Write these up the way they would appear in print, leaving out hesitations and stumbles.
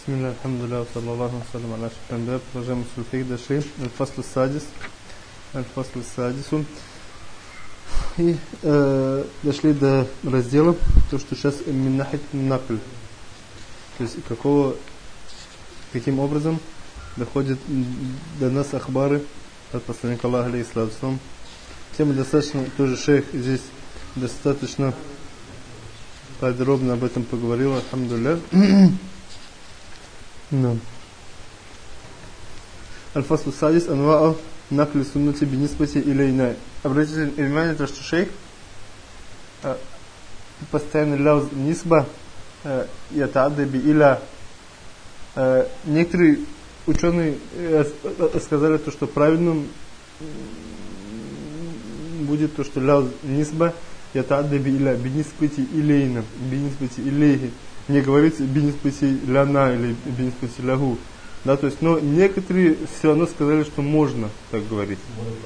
Бисмилля, алхамдулилля, саллаллаху салям, аля шахамда. Продолжаем сульфик, дошли. Аль-фаслу садис. Аль-фаслу садису. И дошли до раздела, то, что сейчас миннахит накль. То есть каким образом доходят до нас ахбары от посланника Аллаха, алейхиссалату вассалам. Тема достаточно, тоже шейх здесь достаточно подробно об этом поговорил, алхамдулилля. Аль-фаслу садис анва'у накли суннати бинисбати илейна. Обратите внимание, то, что шейх постоянно ляуз нисба ятааддаби иля. Некоторые ученые сказали, то, что правильным будет то, что ляуз нисба ятааддаби иля бинисбати илейна, бинисбати илейхи. Не говорится бинисбати ляна или бинисбати лягу. Да, то есть, но некоторые все равно сказали, что можно так говорить.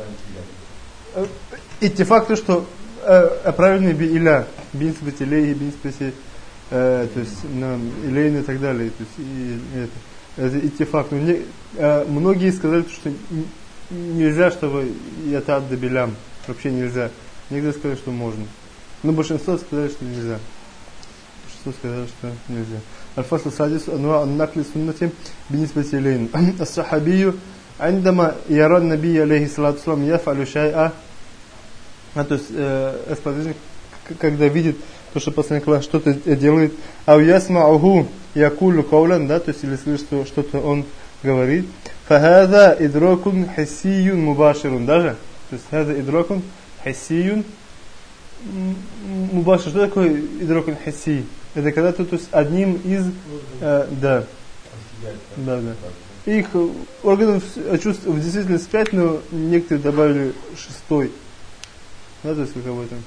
И те факты, что правильный би иля, бинисбати илейхи, бинисбати, то есть илейн и так далее. То есть, это и те факты. Многие сказали, что нельзя, чтобы ятааддаби лям. Вообще нельзя. Некоторые сказали, что можно. Но большинство сказали, что нельзя. Сказали, что нельзя. Аль-фаслу садис анва ан-накли суннати бинисбати илейн. Ас-сахабию عندما يرى النبي عليه الصلاة والسلام يفعل شيئا. То есть сподвижник, когда видит то, что посланник Аллаха что-то делает, ау ясма'уху якулу каулян, да, то есть или слышит что-то он говорит, фахаза идракун хиссиюн мубаширун, даже, то есть хаза идракун хиссиюн мубашир. Что такое идракун хисси? Это когда то есть одним из да. Их органов чувств действительно 5, но некоторые добавили 6. Да, то есть какой там.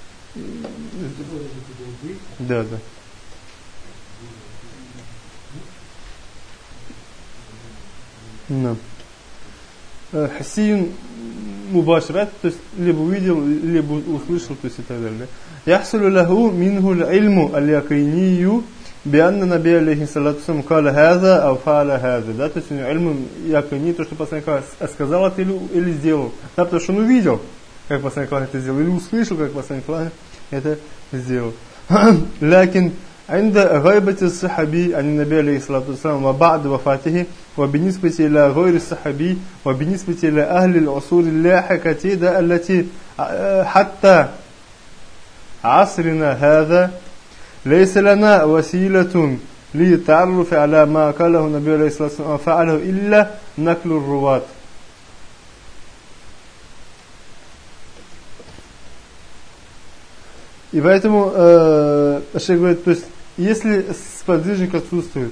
Да. Хасиюн мубашират, то есть либо увидел, либо услышал, то есть и так далее. Яхсулу лаху минху ильму аль-якинию бианна наби алейхиссалату вассалам каля хаза ау фааля хаза. Да, то есть у него ильму якини, то, что посланник Аллаха сказал это или сделал. Да, потому что он увидел, как посланник Аллаха это сделал, или услышал, как посланник Аллаха это сделал. Лакин عند غيبة الصحابي عن النبي عليه الصلاة والسلام وبعد وفاته وبالنسبة إلى غير الصحابي وبالنسبة إلى أهل العصور اللاحقة التي حتى عصرنا هذا ليس لنا وسيلة للتعرف على ما قاله النبي عليه الصلاة والسلام وفعله إلا نقل الرواة. И поэтому шейх говорит, то есть если сподвижник отсутствует,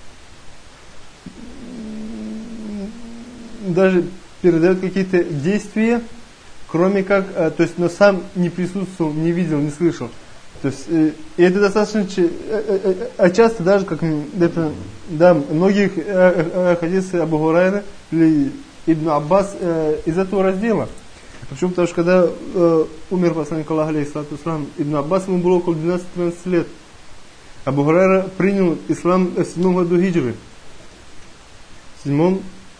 даже передает какие-то действия, кроме как, то есть, но сам не присутствовал, не видел, не слышал. То есть, и это достаточно часто даже, как да, многих хадисы Абу Хурайра или Ибн Аббас из этого раздела. Почему? Потому что когда умер посланник Аллаха, алейхиссалату вассалам, Ибн Аббас ему было около 12-13 лет. Абу Хурайра принял ислам в 7 году хиджры. В 7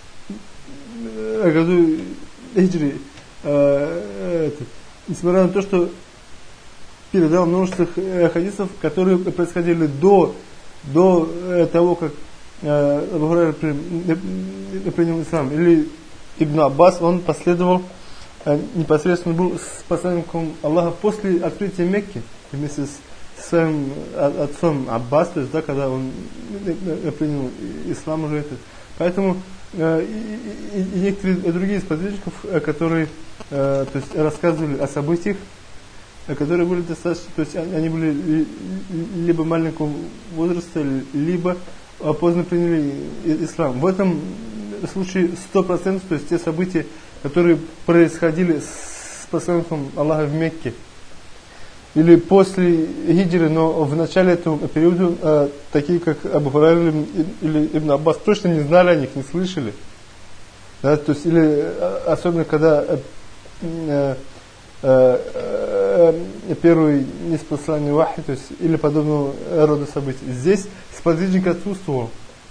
году хиджры. Несмотря на то, что передал множество хадисов, которые происходили до того, как Абу Хурайра принял ислам. Или Ибн Аббас, он последовал, непосредственно был с посланником Аллаха после открытия Мекки, вместе с своим отцом Аббас, то есть, да, когда он принял ислам уже это. Поэтому и некоторые другие сподвижников, которые то есть, рассказывали о событиях, которые были достаточно, то есть они были либо маленького возраста, либо поздно приняли ислам. В этом случае 100%, то есть те события, которые происходили с посланником Аллаха в Мекке, или после хиджры, но в начале этого периода, такие как Абу Хурайра или Ибн Аббас, точно не знали о них, не слышали. Да, то есть, или особенно когда первый неспосланный вахи, то есть, или подобного рода событий. Здесь сподвижник отсутствовал.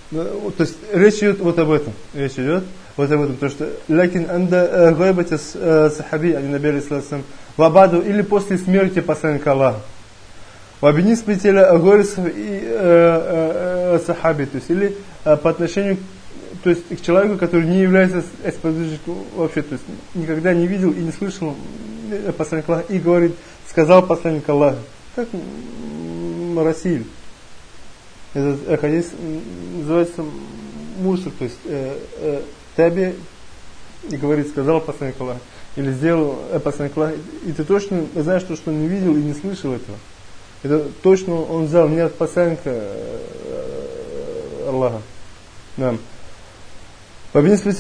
То есть речь идет вот об этом. Речь идет вот об этом. Потому что лякин анда гайбати сахаби, али наби алейхиссалам, вабаду, или после смерти посланника Аллаха. Вабинисби теля горисов и сахаби. То есть или по отношению, то есть к человеку, который не является сподвижником вообще, то есть никогда не видел и не слышал посланника Аллаха, и говорит, сказал посланник Аллаха. Как Расиль. Этот хадис называется мурсаль, то есть таби, и говорит, сказал посланник Аллаха, или сделал посланник Аллаха, и ты точно знаешь, что он не видел и не слышал этого. Это точно он взял не от посланника Аллаха. Да. وبالنسبة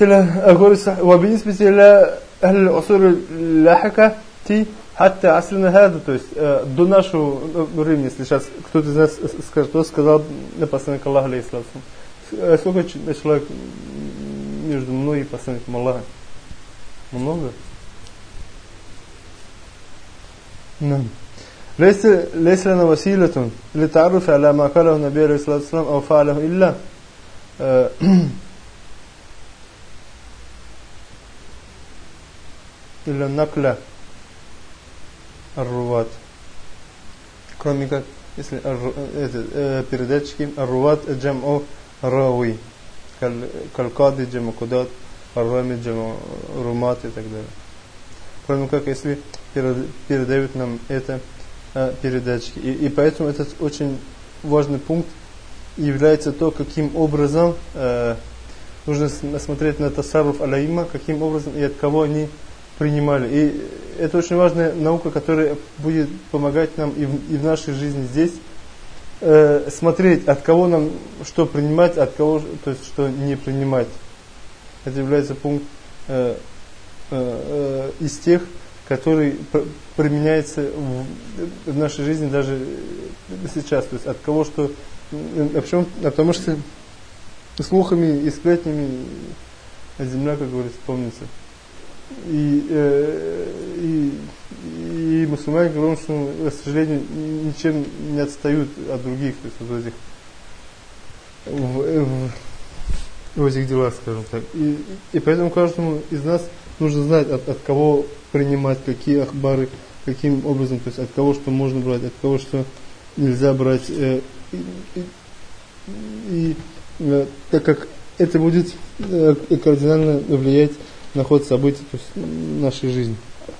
إلى أهل العصور اللاحقة حتى عصرنا هذا, то есть до нашего времени, если сейчас кто-то из нас скажет, кто сказал посланник Аллаха, алейхиссалам, сколько человек между мной и посланником Аллаха? Много? ليس لنا وسيلة للتعرف على ما قاله النبي عليه الصلاة والسلام أو فعله إلا النقل الروات. Кроме как, если передатчики الروات جمع راوي كالقاضي جمع قضاة الرامي جمع رمات и так далее. Кроме как, если передают нам это передатчики. И поэтому этот очень важный пункт является то, каким образом нужно смотреть на тасарруф аляйма, каким образом и от кого они принимали. И это очень важная наука, которая будет помогать нам и в нашей жизни здесь смотреть, от кого нам что принимать, от кого, то есть, что не принимать. Это является пункт из тех, который применяется в нашей жизни даже сейчас. То есть от кого что... Почему? Потому что слухами и сплетнями земля, как говорится, помнится. И мусульмане говорят, что, к сожалению, ничем не отстают от других, то есть вот в этих делах, скажем так. И поэтому каждому из нас нужно знать, от кого принимать, какие ахбары, каким образом, то есть от кого что можно брать, от кого что нельзя брать. Так как это будет кардинально влиять на ход событий, то есть в нашей жизни.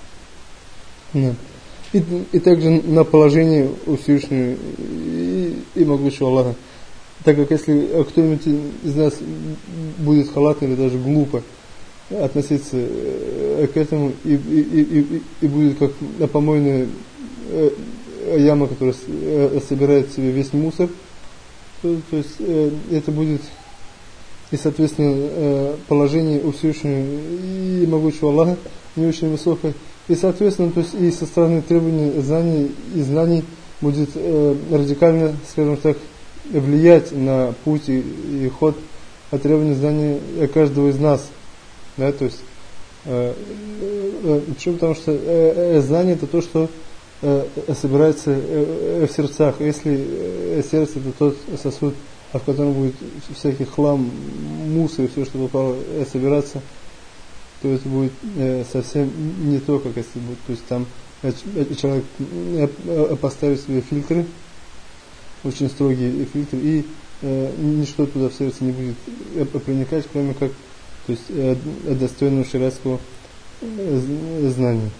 И также на положение у Всевышнего и могучего Аллаха. Так как если кто-нибудь из нас будет халатно или даже глупо относиться к этому и будет как помойная яма, которая собирает в себе весь мусор, то есть это будет и соответственно положение у Всевышнего и могучего Аллаха не очень высокое, и соответственно, то есть и со стороны требований знаний будет радикально, скажем так, влиять на путь и ход требований знаний каждого из нас. Да, то есть почему? Потому что знание это то, что собирается в сердцах. Если сердце это тот сосуд, в котором будет всякий хлам, мусор и все, что попало, собираться, то это будет совсем не то, как если будет. То есть там человек поставит себе фильтры, очень строгие фильтры, и ничто туда в сердце не будет проникать, кроме как, то есть достойного шариатского знания.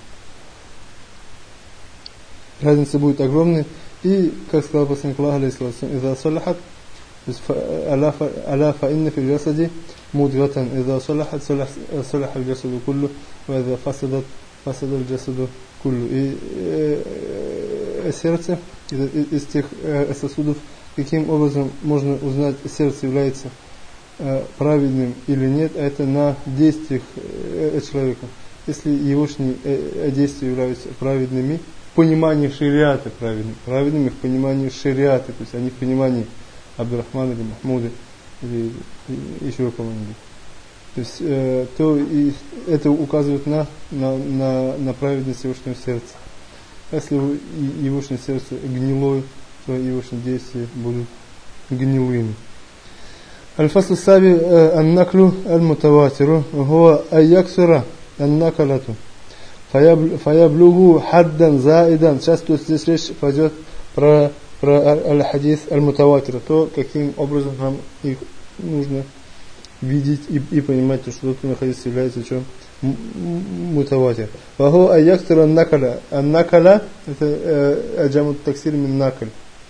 Разница будет огромной. И, как сказал посланник Аллаха, алейхиссалам, «Иза салахат, аля фа инна фи джасади мудгатан, иза салахат, салаха джасаду куллу, ва иза фасадат, фасадат джасаду куллу». И сердце из тех сосудов, каким образом можно узнать, сердце является праведным или нет, это на действиях человека. Если его действия являются праведными, в понимании шариата праведными в понимании шариата, то есть они в понимании Абдурахмана или Махмуда или еще кого-нибудь. То есть то и это указывает на праведность его сердца. Если его сердце гнилое, то его действия будут гнилыми. الفصل السابع النقل المتواتر هو أن يكثر النقلة فيبلغ حدا زائدا. Сейчас тут здесь речь пойдет про аль-хадис аль-мутаватир, то, каким образом нам их нужно видеть и понимать, что тот хадис является что? Мутаватир. Ваху айяктура накаля. Накаля это джамут таксир мин накаль.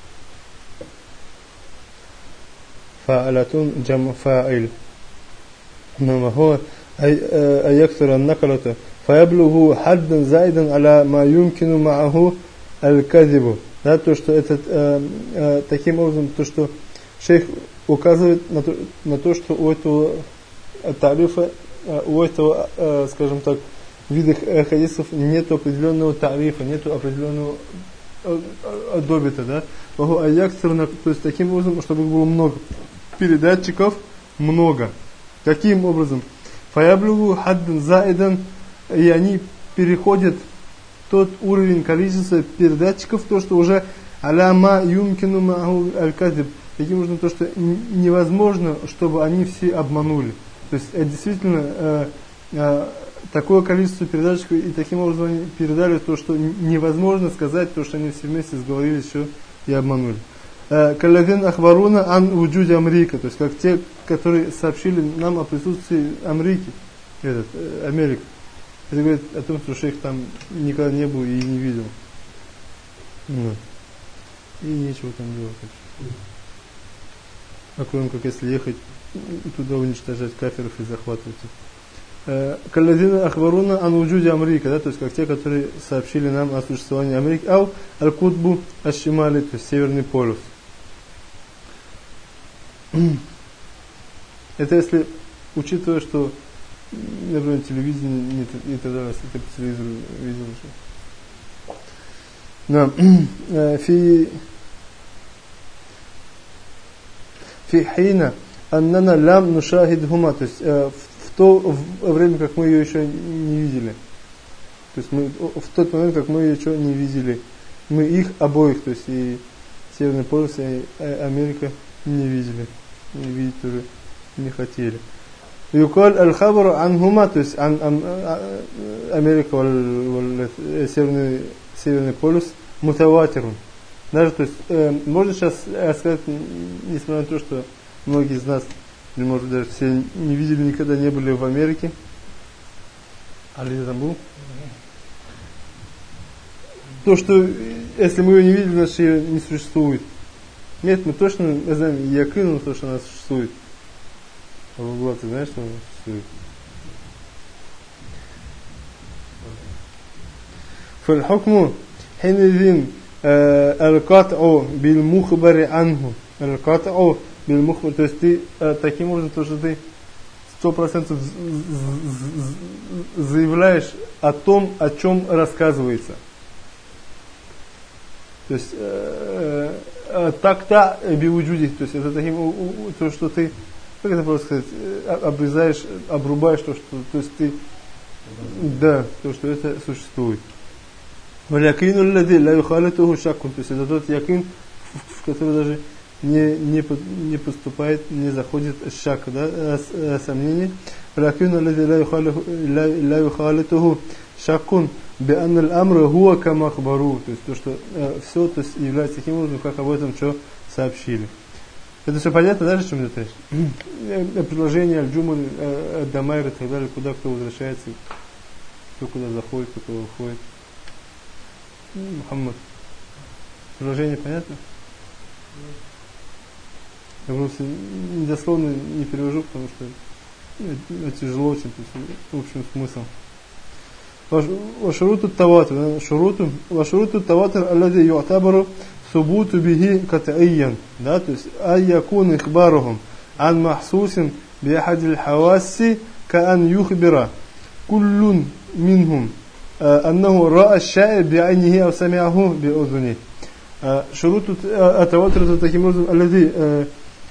Фа'алатун джам фа'ил. Ваху айяктура накалата. Фаyaблугу хаддан зайдан аля ма юмкину мааху аль-казибу. Да, то, что это таким образом, то, что шейх указывает на то, что у этого тарифа, у этого, скажем так, вида хадисов нет определенного тарифа, нет определенного добита, да. То есть таким образом, чтобы было много передатчиков, много. Каким образом? Фаyaблугу хаддан зайдан, и они переходят тот уровень количества передатчиков, то, что уже аляма юмкину маху аль-казиб, таким образом, то, что невозможно, чтобы они все обманули. То есть это действительно такое количество передатчиков, и таким образом они передали то, что невозможно сказать, то, что они все вместе сговорились еще и обманули. Калладин ахваруна ан уджуди Америка, то есть как те, которые сообщили нам о присутствии Америки, Америка. Это говорит о том, что шейх там никогда не был и не видел. И нечего там делать. А кроме как если ехать туда уничтожать кафиров и захватывать их. Калладина ахваруна ан уджуди Америка, да, то есть как те, которые сообщили нам о существовании Америки. Ау аль-кутбу аш-шимали, то есть Северный полюс. Это если, учитывая, что, например, телевидение и так далее, если ты по телевизору видел, что фи хина аннана лам нушахидхума, то есть в то время, как мы ее еще не видели, то есть мы в тот момент, как мы ее еще не видели, мы их обоих, то есть и Северный полюс, и Америка не видели, и видеть тоже не хотели. Юкаль аль-хабару анхума, то есть Америка, Северный полюс, мутаватирун. Даже, то есть, можно сейчас сказать, несмотря на то, что многие из нас, или может даже все не видели, никогда не были в Америке. Али там был? То, что если мы ее не видели, значит ее не существует. Нет, мы точно знаем, я клянул то, что она существует. Влад, ты знаешь, что она существует? Фальхукму хинидин аль-кат'у биль-мухбари анху. Аль-кат'у биль-мухбари. То есть ты таким образом, то, что ты 100% заявляешь о том, о чем рассказывается. То есть так-то биуджуди, то есть это таким, то, что ты, как это просто сказать, обрезаешь, обрубаешь то, что, то есть ты, да, то, что это существует. Валякину лади ла юхалитуху шаккун, то есть это тот якин, в который даже не поступает, не заходит шак, да, сомнение. Валякину лади ла юхалитуху шаккун би'ан аль-амра хуа кама ахбару, то есть то, что все, то есть является таким образом, как об этом что сообщили. Это все понятно, даже, о чем идет речь? Предложение аль-джумаль, дамайр и так далее, куда кто возвращается, кто куда заходит, кто куда уходит. Мухаммад. Предложение понятно? Я просто недословно не перевожу, потому что тяжело очень, то есть, в общем, смысл. وشروط التواتر وشروط التواتر الذي يعتبر ثبوت به قطعيا, да, то есть أن يكون إخبارهم عن محسوس بأحد الحواس كأن يخبر كل منهم أنه رأى الشيء بعينه أو سمعه بأذنه. شروط التواتر таким образом الذي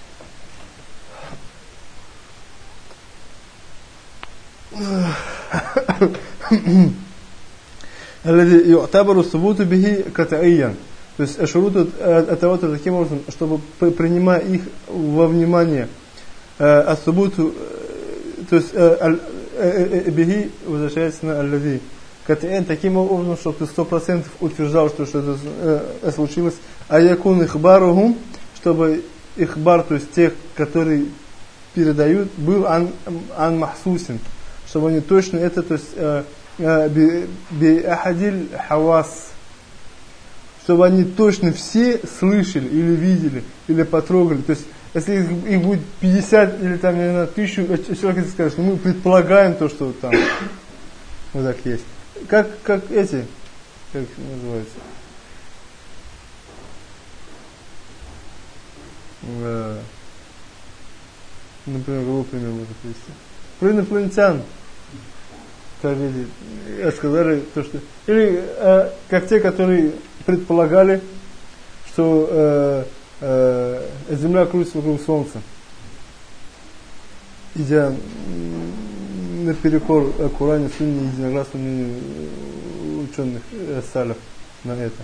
الذي يعتبر الثبوت به قطعيا, то есть шурут от-таватур таким образом, чтобы принимая их во внимание, ассубуту, то есть бихи возвращается на аль-лади. Таким образом, чтобы ты 100% утверждал, что это случилось. А якун ихбаругум, чтобы ихбар, то есть тех, которые передают, был ан махсусин, чтобы они точно это, то есть би ахадиль хавас, чтобы они точно все слышали или видели, или потрогали. То есть, если их будет 50 или там, не знаю, 1000 человек, скажет, что мы предполагаем то, что там вот так есть. Как эти, как называется? Например, какой пример можно привести? Про инопланетян. Как эти сказали то, что... Или как те, которые предполагали, что Земля крутится вокруг Солнца, идя наперекор Коране, Сунне, единогласному мнению ученых салaf на это.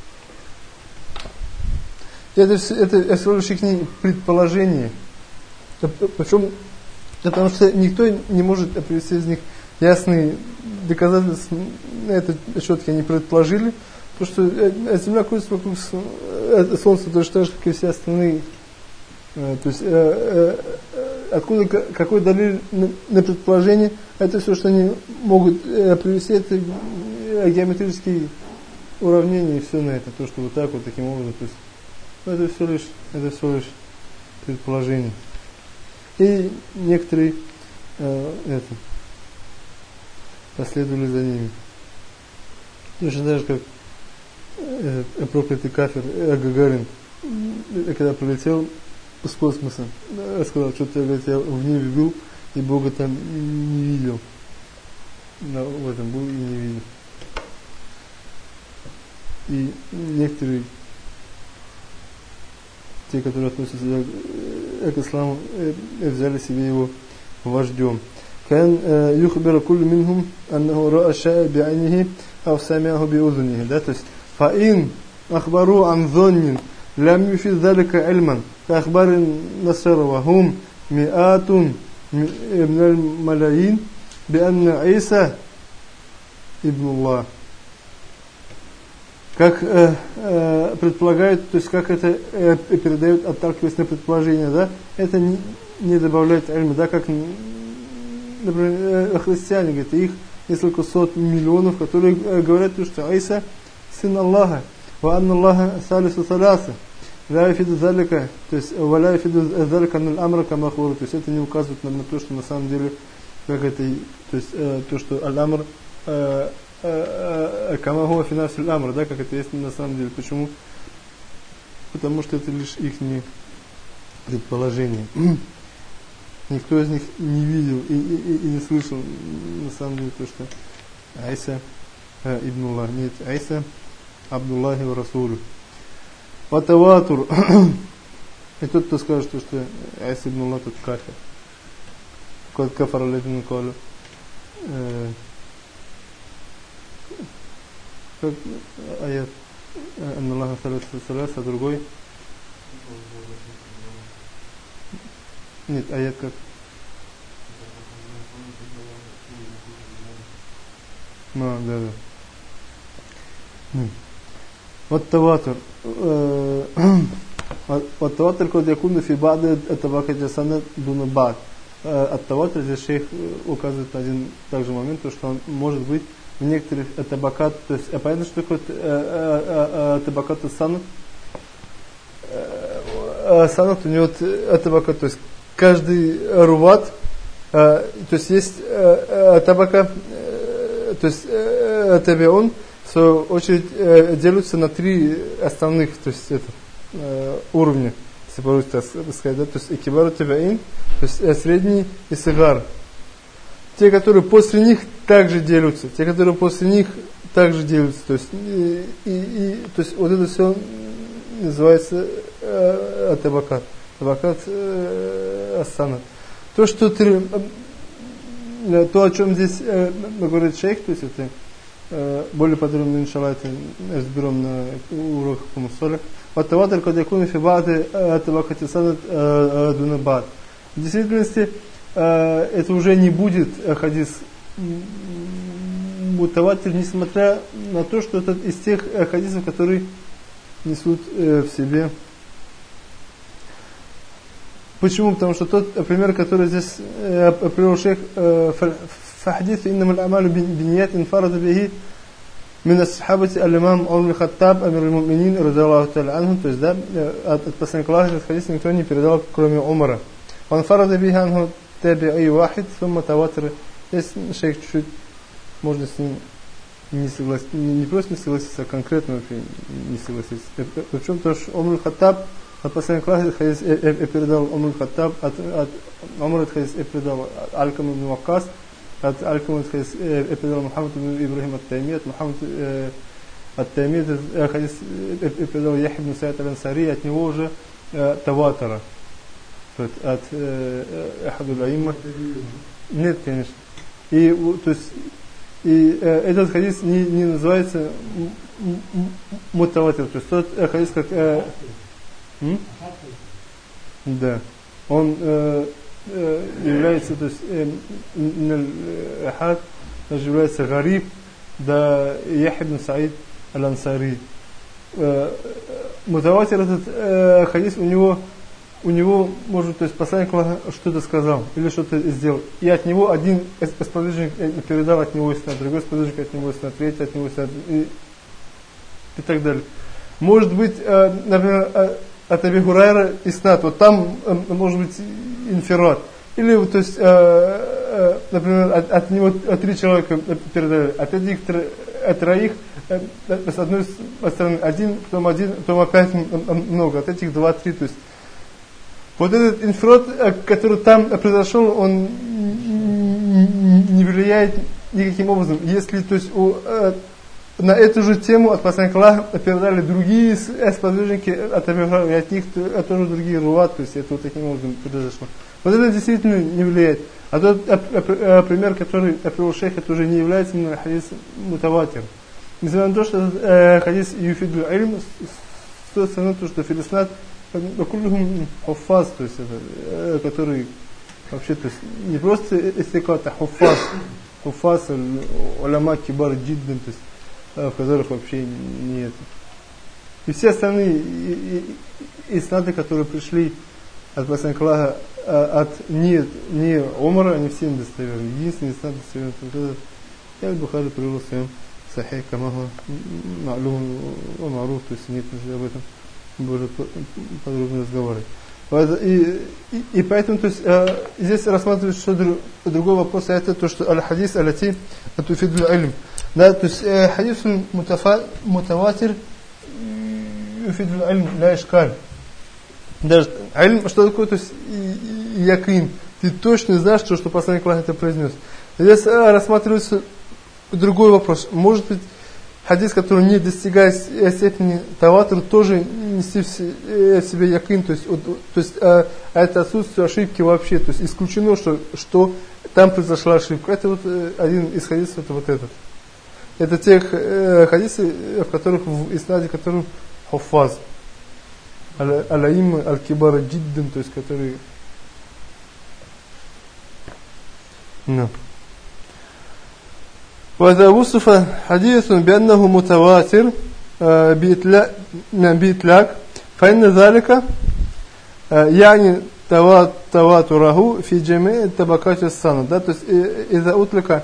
Это всего лишь их предположение. Причем, потому что никто не может привести из них ясные доказательства на этот счет, они предположили, то, что Земля крутится вокруг Солнца, то же так же, как и все остальные. То есть, откуда, какой далиль на предположение, это все, что они могут привести, это геометрические уравнения и все на это, то, что вот так вот, таким образом, то есть, это все лишь предположение. И некоторые последовали за ними. Точно так же, как проклятый кафир Гагарин, когда прилетел с космоса, сказал, что-то я в небе был, и Бога там не видел. В этом был и не видел. И некоторые, те, которые относятся к исламу, взяли себе его вождем. كان يخبر كل منهم أنه رأى الشيء بعينه أو سمعه بأذنه. Да, то есть فإن أخبروا عن ظن لم يفيد ذلك علما كأخبار النصارى وهم مئات من الملايين بأن عيسى ابن الله. Как предполагают, то есть как это передают, отталкиваясь на предположение, да, это не добавляет ильма, да, как, например, христиане, говорят, их несколько сот миллионов, которые говорят, что Иса сын Аллаха, ва анна Аллаха салису саласа, ла яфиду залика, то есть ва ла яфиду залика наль амра камахуру, то есть это не указывает на то, что на самом деле, как это, то есть то, что аль-амр камахуа финас аль-амр, да, как это есть на самом деле. Почему? Потому что это лишь их предположение. Никто из них не видел и не слышал на самом деле то, что Айса ибн Аллах. Нет, Айса Абдуллахи ва Расулю. Ватаватур. И тот, кто скажет, что Айса ибн Аллах, тот кафир. Кот кафар алейхим калу. Как аят Анна Аллаха саласа, а другой. Нет, аят как? Да. Вот таватур. Вот таватур, когда якуну фи ба'да атабака джасана дуна ба'д. От таватур здесь шейх указывает на один также момент, что он может быть в некоторых табакат, то есть, понятно, что такое табакат санат? Санат у него табакат, то есть каждый руват, то есть табака, то есть табион, в свою очередь делятся на три основных, то есть уровня, если по-русски так сказать, да? То есть экибару табиин, то есть средний и сигар. Те, которые после них также делятся, те, которые после них также делятся, то есть то есть вот это все называется табакат. Табакат ас-санат. То, о чем здесь говорит шейх, то есть это более подробно, иншаллах, это разберем на уроках по мусолях. Вот таватур, когда якуну фи ба'ди табакати санат дуна ба'д. В действительности это уже не будет хадис мутаватир, несмотря на то, что это из тех хадисов, которые несут в себе. Почему? Потому что тот пример, который здесь привел шейх фахадис иннама аль-амалу бинният инфарада бихи мин ас-сахабати аль-имам Умар ибн-Хаттаб амир аль-муминин радиаллаху та'аля анху, то есть да, от посланника Аллаха этот хадис никто не передал, кроме Умара. Он фарада бихи анху таби'и вахид сумма таватир. Здесь шейх чуть-чуть можно с ним не согласиться, не просто не согласиться, а конкретно вообще не согласиться. Причем то, что Умар ибн-Хаттаб от посланника Аллаха хадис передал Умар ибн-Хаттаб, от Умара хадис передал Алькам ибн Ваккас, от Алькам хадис передал Мухаммад ибн Ибрахим ат-Тайми, от Мухаммад ат-Тайми хадис передал Яхья ибн Саид аль-Ансари, от него уже таватара. От Ахаду аль-Аимма. Нет, конечно. И, то есть, этот хадис не называется мутаватир. То есть тот хадис как... Да. Он является, то есть, ахад, является гариб, да Яхья ибн Саид аль-Ансари. Мутаватир этот хадис у него, может, то есть посланник что-то сказал или что-то сделал, и от него один сподвижник передал от него иснад, другой сподвижник от него иснад, третий от него иснад и так далее. Может быть, например, от Аби Хурайра иснад, вот там может быть инфират, или, то есть, например, от него 3 человека передали, от этих троих с одной стороны один, потом опять много, от этих 2-3, то есть вот этот инфират, который там произошел, он не влияет никаким образом. Если, то есть, на эту же тему от посланника Аллаха передали другие сподвижники от Аби Хурайры, и от них тоже другие руат, то есть это вот таким образом произошло. Вот это действительно не влияет. А тот пример, который привел шейх, это уже не является именно хадис мутаватир. Несмотря на то, что хадис юфиду ильм, с той стороны, то, что филиснат куллюхум хуффаз, то есть это, который вообще, то есть не просто истикат, а хуффаз, уляма кибар джиддан, то есть в которых вообще нет. И все остальные иснады, которые пришли от посланника Аллаха, от не Умара, они все недостоверны. Единственный иснад достоверный, это Аль-Бухари привел в своем сахих, камаху ма'лум ва ма'руф, то есть нет нужды об этом более подробно разговаривать. И поэтому, то есть, здесь рассматривается что другой вопрос, а это то, что аль-хадис аль-ати атуфиду аль-илм. Да, то есть хадис мутаватир юфиду аль-илм ла ишкаль. Даже аль-илм, что такое, то есть якин. Ты точно знаешь, что посланник Аллаха это произнес. Здесь рассматривается другой вопрос. Может быть, хадис, который не достигает степени таватур, тоже нести в себе якин, то есть это отсутствие ошибки вообще, то есть исключено, что там произошла ошибка. Это вот один из хадисов, это вот этот. Это тех хадисы, в которых в иснаде которых хуффаз, аль-аимма аль-кибара джиддан, то есть которые... No. وإذا وصف حديث بأنه متواتر بإطلاق فإن ذلك يعني تواتره في جميع طبقات السند. Да, то есть إذا أطلق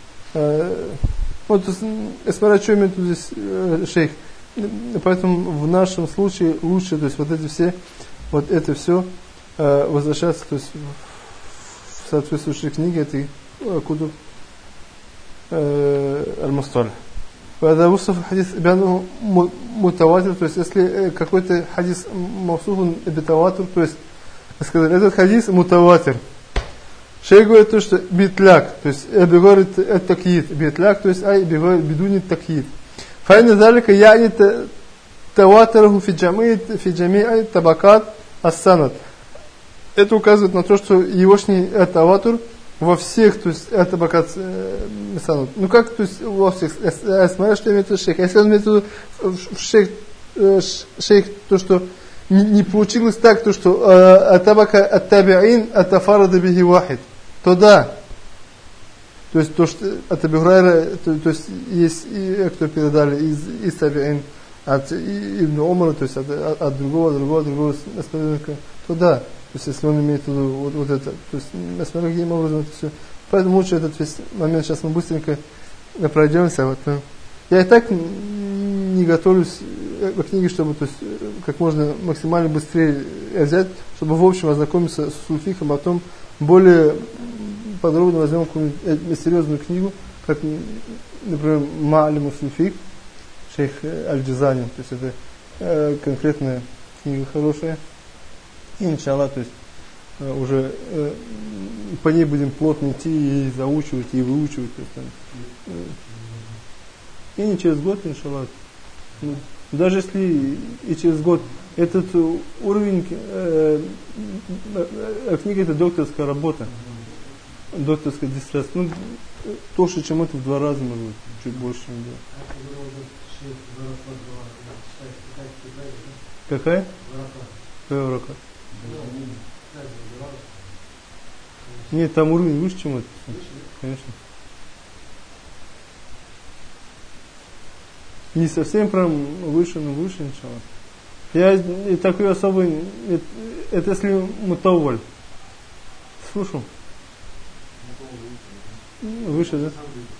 вот, смотря, что имеет здесь шейх. Поэтому в нашем случае лучше, то есть вот эти все, вот это все возвращаться, то есть в соответствующей книге этой кутуб аль-мусталих. Когда вусаф хадис бяну мутаватир, то есть если какой-то хадис мавсуфун битаватир, то есть сказали, этот хадис мутаватир. Шейх говорит то, что битляк, то есть говорит такид, битляк, то есть ай бедуни такид. Файна залика яни таватираху фи джамии табакат ас-санад. Это указывает на то, что егошний таватур во всех, то есть табакат санад. Ну как, то есть во всех, смотря что имеет в виду шейх. Если он имеет в виду шейх, то, что не получилось так, то, что атабака ат-таби'ин атафарада бихи вахид, то да. То есть то, что от Абу Хурайра, то есть есть, кто передали из таби'ин, от Ибн Умара, то есть от другого наставника, то да. То есть если он имеет в виду вот это, то есть смотрю, каким образом это все. Поэтому лучше этот весь момент, сейчас мы быстренько пройдемся. Вот. Я и так не готовлюсь к книге, чтобы то есть, как можно максимально быстрее взять, чтобы в общем ознакомиться с суфихом, а потом более подробно возьмем какую-нибудь серьезную книгу, как, например, Ма'алиму суфих, шейх Аль-Джизани, то есть это конкретная книга хорошая. И иншаллах, то есть уже по ней будем плотно идти и заучивать, и выучивать. То есть, и не через год, иншаллах. Даже если и через год этот уровень книга, это докторская работа, докторская диссертация. Толще, чем это в 2 раза, может быть, чуть больше. Да. Какая? Варака. Нет, там уровень выше, чем это. Конечно. Не совсем прям выше, но выше, иншаллах. Я и такой особый, это если мутавваль. Слушал? Выше, да?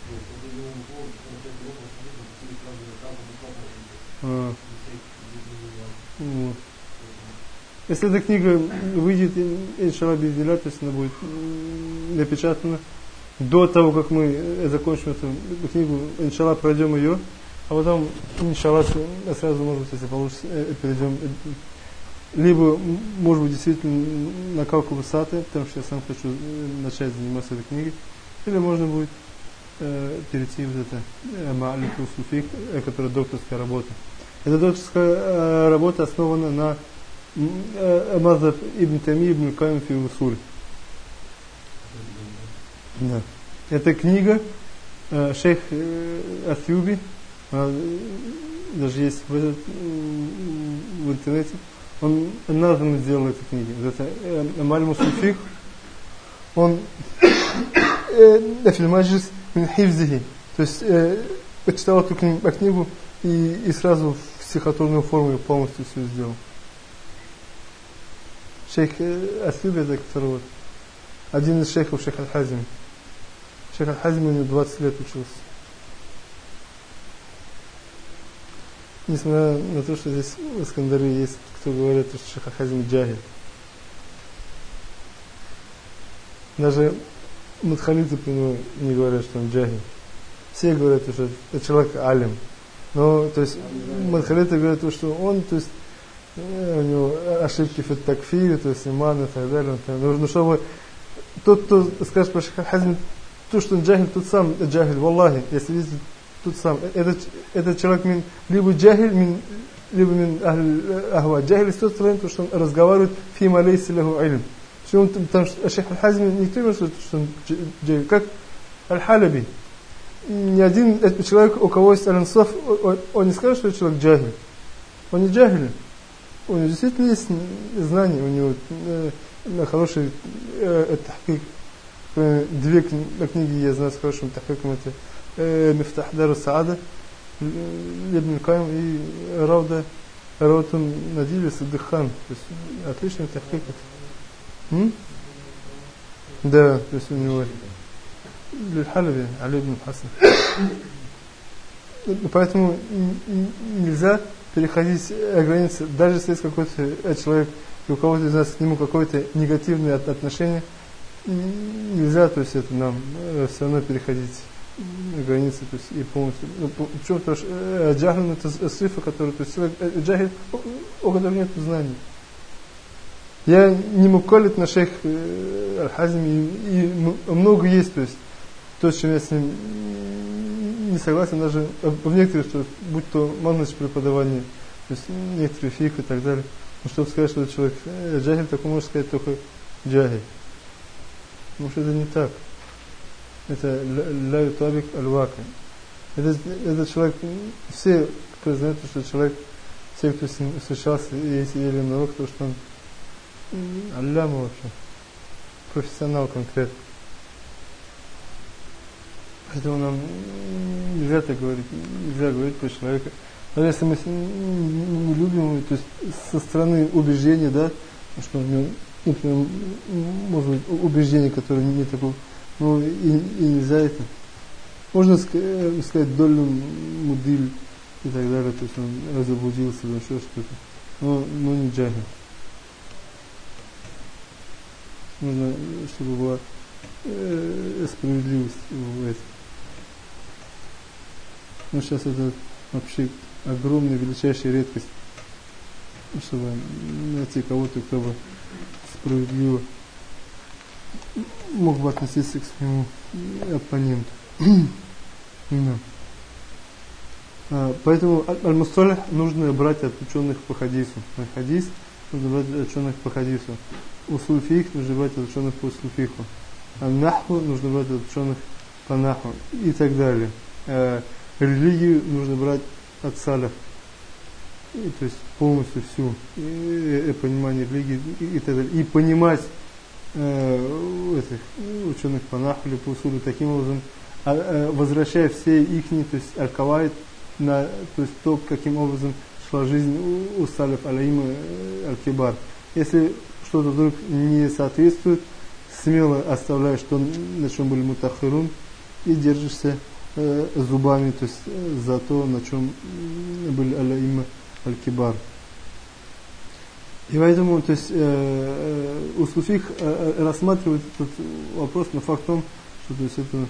Вот. Если эта книга выйдет, иншаллах, бид'илля, то есть она будет напечатана до того, как мы закончим эту книгу, иншаллах, пройдем ее, а потом, иншаллах, сразу, может быть, если получится, перейдем, либо, может быть, действительно на Калку Высоты, потому что я сам хочу начать заниматься этой книгой, или можно будет перейти в это Ма'алиму суфих, которая докторская работа. Эта докторская работа основана на Мазхаб Ибн Тайми Ибн Кайм фи Усуль. Да. Это книга шейх Ас-Сюби, даже есть в интернете. Он названно сделал эту книгу. Это Ма'алиму суфих. Он фильмаджис мин хифзихи. То есть почитал эту книгу и сразу в стихотворную форму полностью все сделал. Шейх Ас-Сюби, это который вот, один из шейхов шейх Аль-Хазими. Шейх Аль-Хазими у него 20 лет учился. Несмотря на то, что здесь в Искандаре есть, кто говорит, что шейх Аль-Хазими джахиль. Даже мудхалиты про него не говорят, что он джахиль. Все говорят, что это человек алим. Но, то есть, мудхалиты говорят, что он, то есть, у него ошибки в такфире, то есть иман и так далее. Нужно, чтобы тот, кто скажет про шейх Аль-Хазими, то, что он джахиль, тот сам джахиль, валлахи, если видите, тот сам. Этот человек либо джахиль, либо ахва. Джахиль с той стороны, то, что он разговаривает фима лейси лаху илм. Потому что шейх Аль-Хазими никто не говорит, что он джахиль. Как Аль-Халяби. Ни один человек, у кого есть аль-инсаф, он не скажет, что человек джахиль. Он не джахиль. У него действительно есть знания, у него хороший тахкик. 2 книги я знаю с хорошим тахкиком. Это Мифтах Дару Саада, Ибн Кайм и Раутун Надилис и Дыхан. То есть отличный тахкик. Да, то есть у него Лиль-Халави, Али ибн Хасан. Поэтому нельзя переходить границы, даже если есть какой-то человек, и у кого-то из нас к нему какое-то негативное отношение, нельзя, то есть это нам все равно переходить границы, то есть и полностью. Почему? Потому что джахль это сифа, который, то есть человек джахиль, у которого нет знаний. Я не мукалит на шейх Аль-Хазими, и много есть, то есть то, с чем я с ним не согласен, даже в некоторых, что будь то манхадж преподавания, то есть некоторые фикх и так далее. Но чтобы сказать, что человек джахиль, так можно сказать только джахиль. Потому что это не так. Это ля ютабик аль-вака. Этот человек, все, кто знает, что человек те, кто с ним встречался и сидели на урок, то что он алляма вообще, профессионал конкретно. Поэтому нам нельзя так говорить, нельзя говорить про человека. Но если мы не любим его, то есть со стороны убеждения, да, что у него, например, может быть убеждение, которое не такое, но и нельзя это. Можно сказать долю мудиль и так далее, то есть он заблудился или еще что-то, но не джахиль. Нужно, чтобы была справедливость в этом. Ну, сейчас это вообще огромная, величайшая редкость, чтобы найти кого-то, кто бы справедливо мог бы относиться к своему оппоненту. Поэтому аль-мусталих нужно брать от ученых по хадису. Хадис нужно брать от ученых по хадису. Усуль фикх нужно брать от ученых по усуль фикху. Наху нужно брать от ученых по наху и так далее. Религию нужно брать от саляф, то есть полностью всю понимание религии и так далее. И понимать этих ученых по наху или по усулю таким образом, возвращая все ихние, то есть аль-каваид, то есть то, каким образом шла жизнь у саляф аль-аима аль-кибар. Если что-то вдруг не соответствует, смело оставляешь то, на чем были мутахирун, и держишься зубами, то есть за то, на чем были аль-аима аль-кибар. И поэтому, то есть усуль фикх рассматривает этот вопрос, но факт в том, что то есть это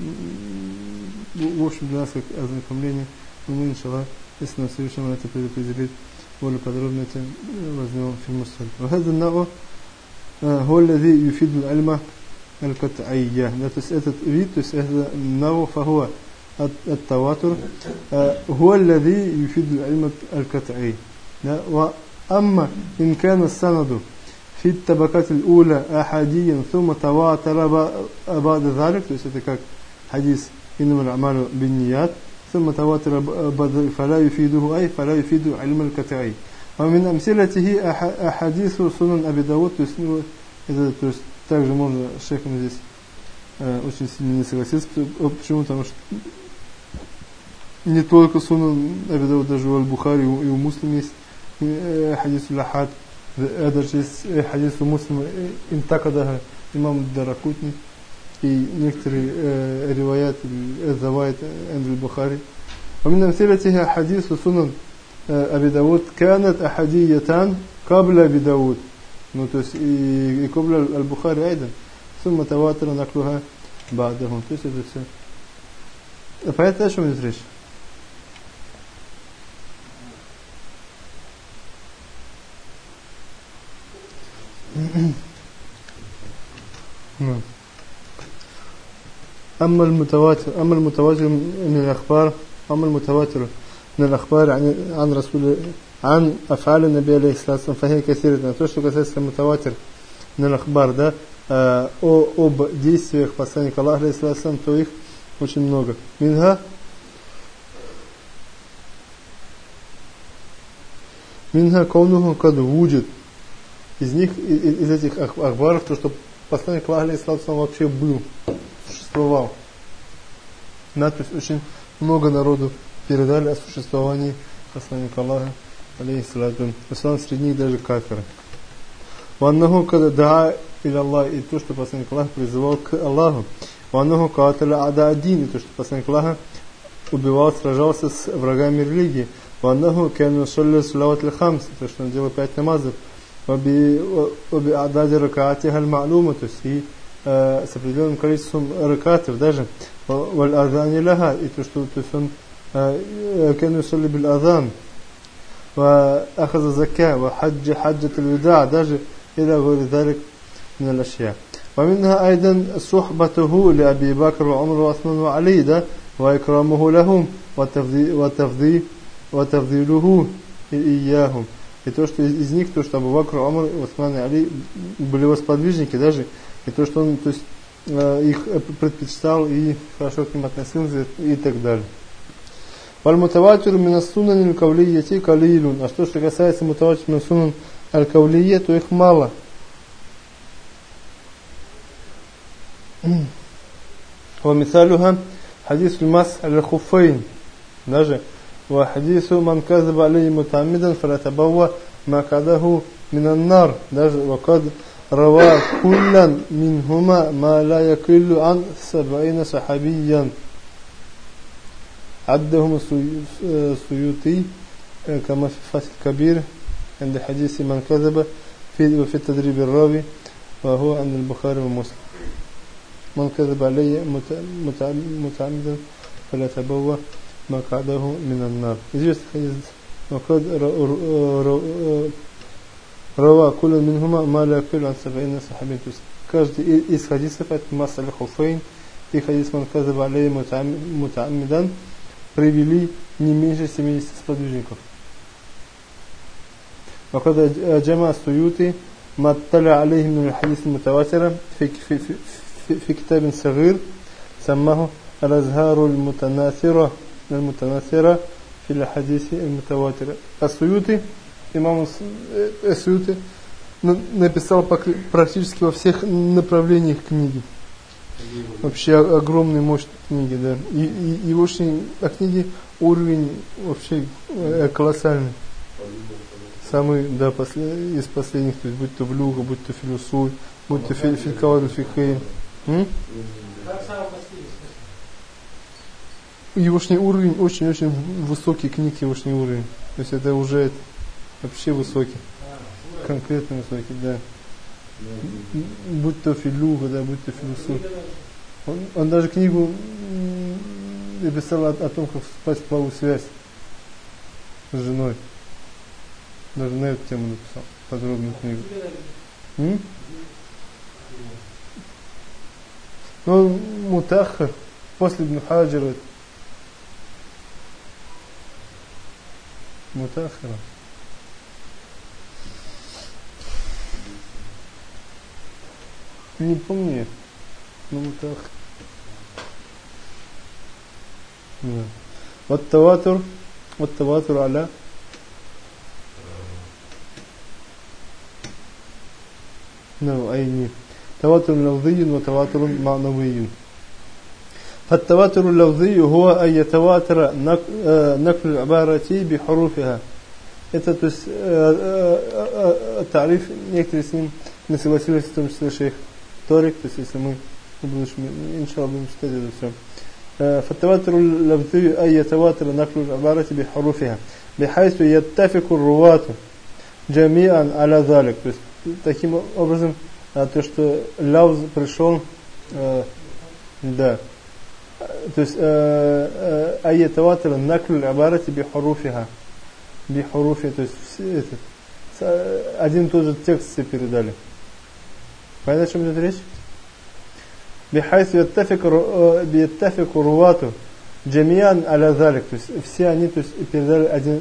в общем для нас как ознакомление, но мы, иншаллах, если нам совершенно это предопределить более подробно, это возьмем в мусаль. وهذا النوع هو الذي يفيد العلم القطعية. То есть этот вид, то есть это نوع فهو التواتر هو الذي يفيد العلم القطعي. وأما إن كان السند في الطبقات الأولى أحاديا ثم تواتر بعد ذلك، то есть это как حديث إنما الأعمال بالنيات ثم تواتر فلا يفيده أي فلا يفيد علم القطعي. ومن أمثلته أحاديث سنن أبي داود، то есть также можно с шейхом здесь очень сильно не согласиться. Почему? Потому что не только сунан Аби Дауд, даже у Аль-Бухари и у Муслима есть хадис аль-Ахад, даже есть хадис у Муслима интакадаха имам Даракутни и некоторые риваят завайт Аль-Бухари. ومن أمثلته حديث سنن أبي داود كانت أحاديتان قبل أبي داود، ну то есть и قبل البخاري أيضا ثم تواتر نقلها بعدهم. То есть это все. Понятно, о чем идет речь? أما المتواتر من الأخبار، أما المتواتر من الأخبار عن رسول عن أفعال النبي عليه الصلاة والسلام فهي كثيرة. То, что касается мутаватир من الأخبار, да, об действиях посланника Аллаха алейхи салям, то их очень много. Минха каунуху кад вуджид. Из них, из этих ахбаров, то, что посланник Аллаха алейхи салям вообще был, существовал. Да, то есть очень много народу передали о существовании посланника Аллаха алейхи салям. Среди них даже кафиры. وأنه قد دعا إلى الله، и то, что посланник Аллаха призывал к Аллаху. وأنه قاتل أعداء الدين, и то, что посланник Аллаха убивал, сражался с врагами религии. وأنه كان يصلي الصلوات الخمس, то, что он делал 5 намазов. وبأعداد ركعاتها المعلومة, то есть и с определенным количеством ракатов даже. والأذان لها, и то, что то есть он كان يصلي بالأذان. وأخذ زكاة وحج حجة الوداع даже إلى غير ذلك من الأشياء. ومنها أيضا صحبته لأبي بكر وعمر وعثمان وعلي ده وإكرامه لهم وتفضيله إياهم. И то, что из них, то, что Абу Бакр, Умар, Усман и Али были его сподвижники даже, и то, что он, то есть, их предпочитал и хорошо к ним относился и так далее. Валь-мутаватир мин ас-сунан аль-кавлияти калилун. А что касается мутаватир мин ас-сунан аль-кавлия, то их мало. ومثالها حديث المسح على الخفين даже وحديث من كذب عليه متعمدا فليتبوأ مقعده من النار даже وقد روى كلا منهما ما لا يقل عن 70 صحابيا عدهم السيوطي كما في الفتح الكبير عند حديث من كذب في التدريب الراوي وهو عند البخاري ومسلم من كذب عليه متعمدا فليتبوأ مقعده من النار. Известный хадис. وقد روى كل منهما ما لا يقل عن 70 صحابي. То есть каждый из хадисов это мас'аль аль-хуфейн и хадис ман казаба алейхи мутааммидан привели не меньше 70 сподвижников. وقد جمع السيوطي ما اطلع عليه من الحديث المتواتر في كتاب صغير سماه الأزهار المتناثرة في الحديث المتواتر. السيوطي, имам Сюйти, написал практически во всех направлениях книги. Вообще огромные, мощные книги, да. И очень книги уровень вообще колоссальный. Самый, да, из последних, то есть будь то Блюга, будь то Филюсуль, будь то Филькаваду Фикхейн. Егошний уровень очень-очень высокий, книг егошний уровень. То есть это уже вообще высокий. Конкретно высокий, да. Будь то Филюга, да, будь то Филюсуль. Он даже книгу написал о том, как вступать в половую связь с женой. Даже на эту тему написал подробную книгу. Ну, мутаххар, после Ибн Хаджира. Мутаххара. Не помню, но мутаххар. Вот таватур аля. نوعين تواتر لفظي وتواتر معنوي. فالتواتر اللفظي هو أن يتواتر نقل العبارة بحروفها. Это, то есть, тариф, некоторые с ним не согласились, в том числе шейх Торик, то есть, если мы иншаллах будем читать это все. فالتواتر اللفظي أن يتواتر نقل العبارة بحروفها بحيث يتفق الرواة جميعا على ذلك. То есть, таким образом, то, что лавз пришел, да, то есть, айятаватара наклю абарати бихуруфиха, то есть, один и тот же текст все передали. Понятно, о чем идет речь? Бихайсу яттафику рувату джамиян аля залик, то есть, все они, то есть, передали один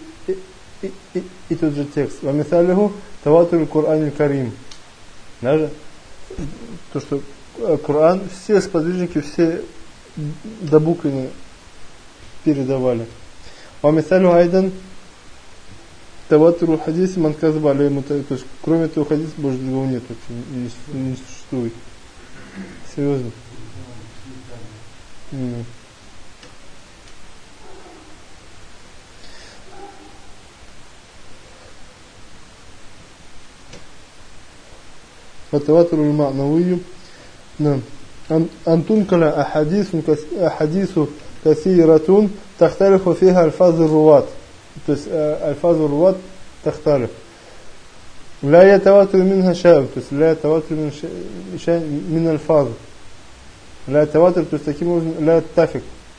и тот же текст. Вамисалиху таватур Кур'ан Карим. Даже то, что Коран, все сподвижники, все до буквы передавали. Вамисалиху айдан таватур хадиси ман казаба алейхи. То есть, кроме этого хадиса больше другого нет, не существует. Серьезно. فالتواتر المعنوي نعم أن تنقل أحاديث كثيرة تختلف فيها ألفاظ الرواة. То есть ألفاظ الرواة تختلف. لا يتواتر منها شيء. То есть لا يتواتر من شيء من الفاظ. لا يتواتر. То есть таким образом لا يتفق.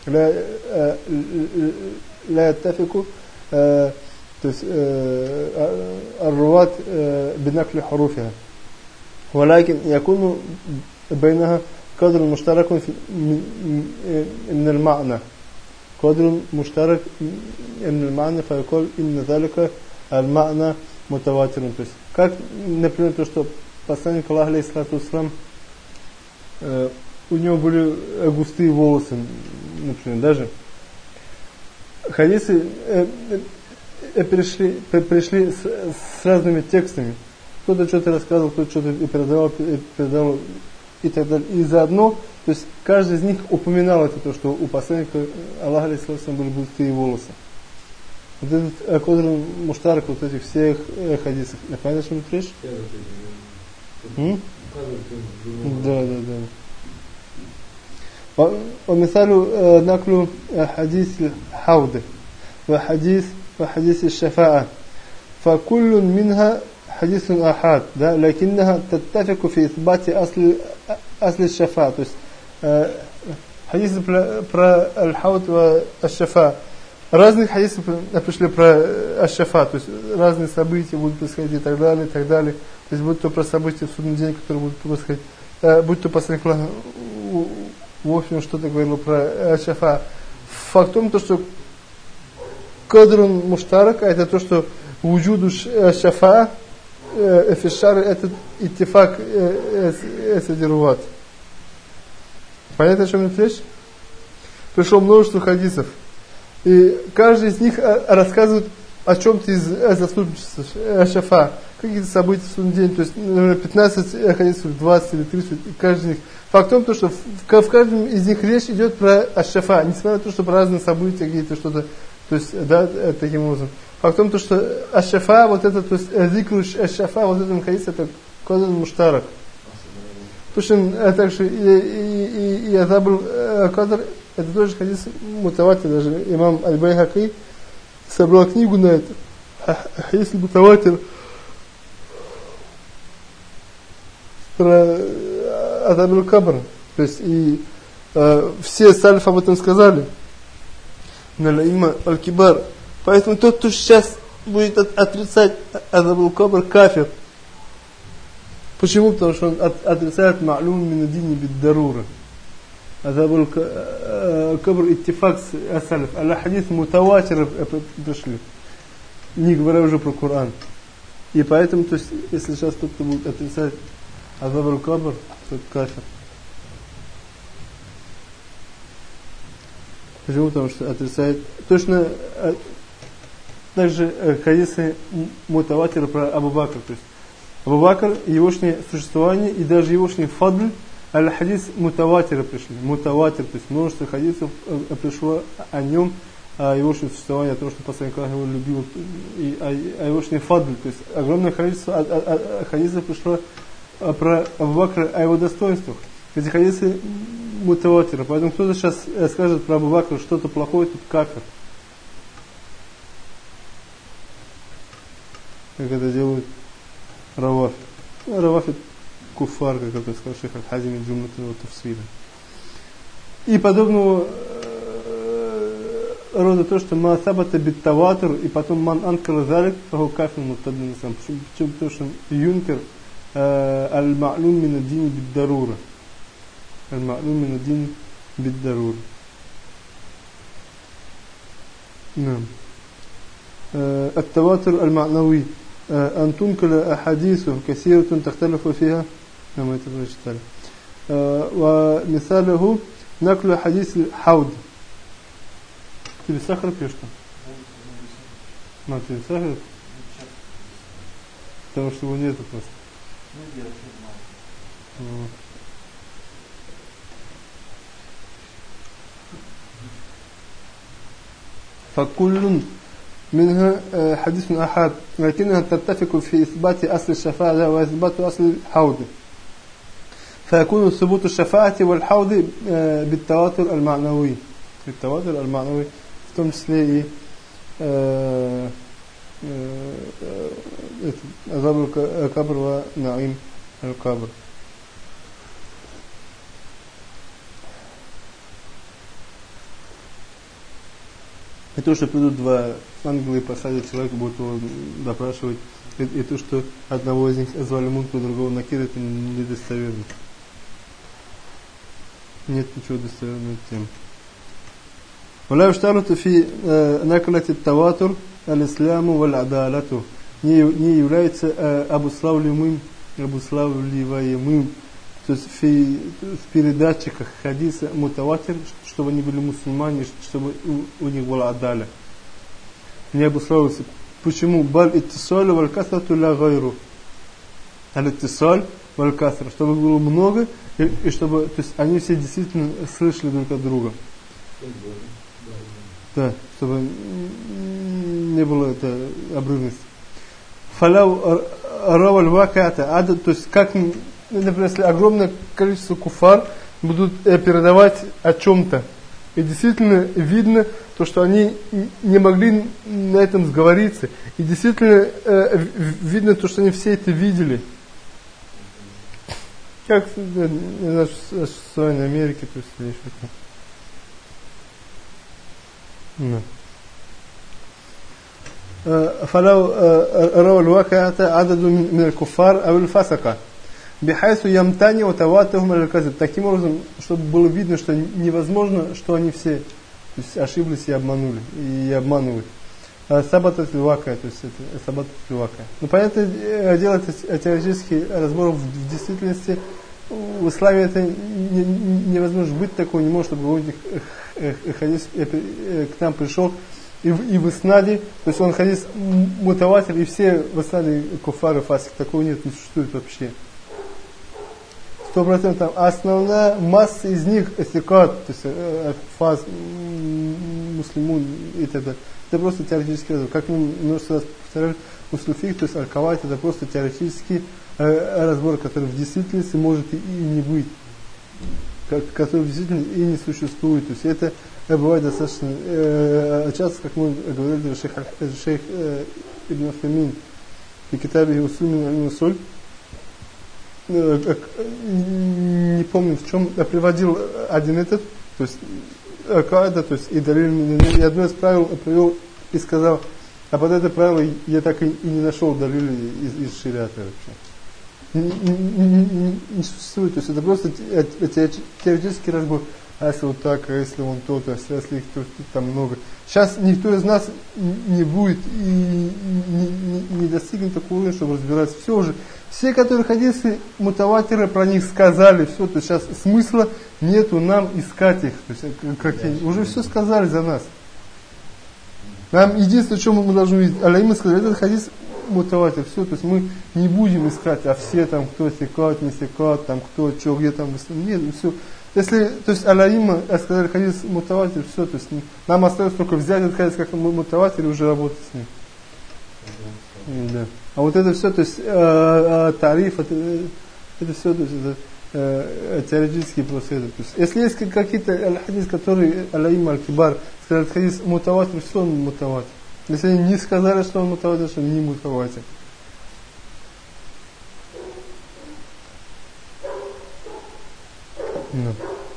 لا يتفق. То есть الرواة بنقل حروفها. ولكن يكون بينها قدر مشترك من المعنى. قدر مشترك من المعنى فيقول إن ذلك المعنى متواتر. То есть, как, например, то, что посланник Аллаха алейхиссалату вассалам, у него были густые волосы, например, даже. хадисы пришли с разными текстами. Кто-то что-то рассказывал, кто-то что-то передавал и так далее. И заодно, то есть каждый из них упоминал это, то, что у посланника Аллаха алейхиссалям были густые волосы. Вот этот кодр муштарак вот этих всех хадисов. Понятно, о чем речь? Да. ومثال نقل حديث الحوض وحديث الشفاعة فكل منها حديث آحاد да, لكنها تتفق في إثبات أصل الشفاعة. То есть хадисы про الحوض والشفاعة, разных хадисов пришли про الشفاعة, то есть разные события будут происходить и так далее, и так далее. То есть будь то про события в судный день, которые будут происходить, будь то посланник в общем что-то говорил про шафа. Факт в том, что кадрун муштарак, это то, что вуджуду шафа фишар, это иттифак садируват. Понятно, о чем речь? Пришло множество хадисов, и каждый из них рассказывает о чем-то из заступничества шафа, какие-то события в судный день, то есть, например, 15 хадисов, 20 или 30, и каждый из них. Факт в том, что в каждом из них речь идет про аш-шафа, несмотря на то, что про разные события какие-то, что-то, то есть, да, таким образом. Факт в том, что аш-шафа, вот это, то есть, зикру аш-шафа, вот этот хадис, это кадрун муштарак. Точно также и азабул кадр, это тоже хадис мутаватир, даже имам Аль-Байхаки собрал книгу на это. Хадис мутаватир про азабул кабр. То есть и все сальф об этом сказали. Наляима аль-кибар. Поэтому тот, кто сейчас будет отрицать азабул кабр, кафир. Почему? Потому что он отрицает ма'лум мин дини бид-дарура. Азабул кабр иттифак as-салиф. Алла хадис мутаватир пришли. Не говоря уже про Коран. И поэтому, то есть, если сейчас кто-то будет отрицать азабул кабр, то кафир. Почему? Потому что отрицает. Точно также хадисы мутаватира про Абу Бакр. То есть Абу Бакр, егошнее существование и даже егошний фадль, аль-хадис мутаватира пришли. Мутаватир, то есть множество хадисов пришло о нем, о егошнем существовании, о том, что посланник Аллаха его любил, и о егошней фадль. То есть огромное количество хадисов пришло про Абу Бакра, о его достоинствах. Эти хадисы мутаватира. Поэтому кто-то сейчас скажет про Абу Бакра что-то плохое, тут кафир. Как это делают Равафи. Равафи куфар, как это сказал шейх Аль-Хазими джумлатного тафсира. И подобного рода то, что ма сабата бит таватур, и потом ман анкара залик, фаху кафир муртадин сам. Почему? Потому что юнкер аль-ма'лум мин ад-дин бид-дарура. Аль-ма'лум мин ад-дин бид-дарура. نعم. التواتر المعنوي أن تنقل أحاديث كثيرة تختلف فيها ما يتبقى ومثاله نقل حديث الحوض. Тебе сахар пьешь там? На, тебе сахар? Потому что его нету просто. فكل منها حديث أحد لكنها تتفق في إثبات أصل الشفاعة وإثبات أصل الحوض فيكون ثبوت الشفاعة والحوض بالتواتر المعنوي بالتواتر المعنوي в том числе и азаб аль-кабр ва наим аль-кабр. И то, что придут два ангела и посадят человека, будут его допрашивать, и то, что одного из них звали Мунку, другого Накир, это недостоверно. Нет ничего достоверного в тем. ولا يشترط في نقلة التواتر الإسلام والعدالة. Не является обуславливаемым, то есть в передатчиках хадиса мутаватир, чтобы они были мусульмане, чтобы у них была адаля. не обусловился. Почему? Баль иттисалю валь касрату ля гайру. Аль иттисаль валь касра. Чтобы было много, и чтобы, то есть они все действительно слышали друг от друга. Да, чтобы не было это обрывности. Фаляу раваль ваката ада, то есть как, например, если огромное количество куфар будут передавать о чем-то, и действительно видно то, что они не могли на этом сговориться, и действительно видно то, что они все это видели. Как в существовании Америки, то есть или что-то. فلو روى الواقعة عدد من الكفار أو الفاسقة بحيث يمتنع تواتهم على الكذب. Таким образом, чтобы было видно, что невозможно, что они все, то есть, ошиблись и обманули, и обманывают. Сабатат львака, то есть это сабатат львака. Ну, понятное дело, это теоретический разбор в действительности. В исламе это невозможно быть такой, не может, чтобы хадис к нам пришел и в иснаде, то есть он хадис мутаватир, и все в иснаде куфары, фасик, такого нет, не существует вообще. 100%. Основная масса из них эстикат, то есть фаз, муслимун и так далее. Это просто теоретический разбор. Как мы множество раз повторяли, услуфик, то есть аль-кавайт, это просто теоретический разбор, который в действительности может и не быть, который в действительности и не существует. То есть это бывает достаточно часто, как мы говорили, шейх Ибн Афамин в китабе Усуль аль-Мусуль, не помню в чем, я приводил один этот, то есть каида, то есть и далиль, и одно из правил привел и сказал, а под это правило я так и не нашел далили из шариата вообще. Не существует, то есть это просто теоретический разбор. А если вот так, а если он тот, а если их там много. Сейчас никто из нас не будет и не достигнет такого уровня, чтобы разбираться. Все уже. Все, которые хадисы мутаватиры про них сказали, все, то есть сейчас смысла нету нам искать их. То есть, уже все сказали за нас. Нам единственное, что мы должны видеть, алеймы сказали, это хадис мутаватир, все, то есть мы не будем искать, а все там, кто секат, не секат, там, кто, что, где там, нет, все. Если, то есть, алеймы сказали хадис мутаватир, все, то есть нам остается только взять этот хадис как мутаватир и уже работать с ним. Да. А вот это все, то есть тариф, это все, то есть это теоретические просто это. То есть, если есть какие-то хадис, которые алеймы аль-кибар сказали хадис мутаватир, все он мутаватир. Если они не сказали, что он мутаватир, что он не мутаватир. No.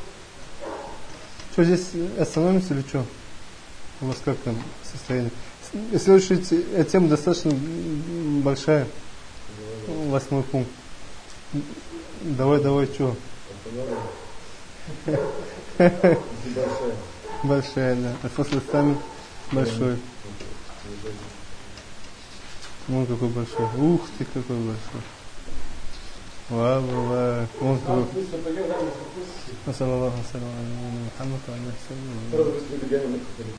Что здесь остановимся или что? У вас как там состояние? Следующая тема достаточно большая. 8 пункт. Давай, что? Большая, да. Аль-Фасл ас-Самин большой. Вон какой большой. Ух ты, какой большой. Вау. Вон какой. Саллаллаху алейхи ва саллям.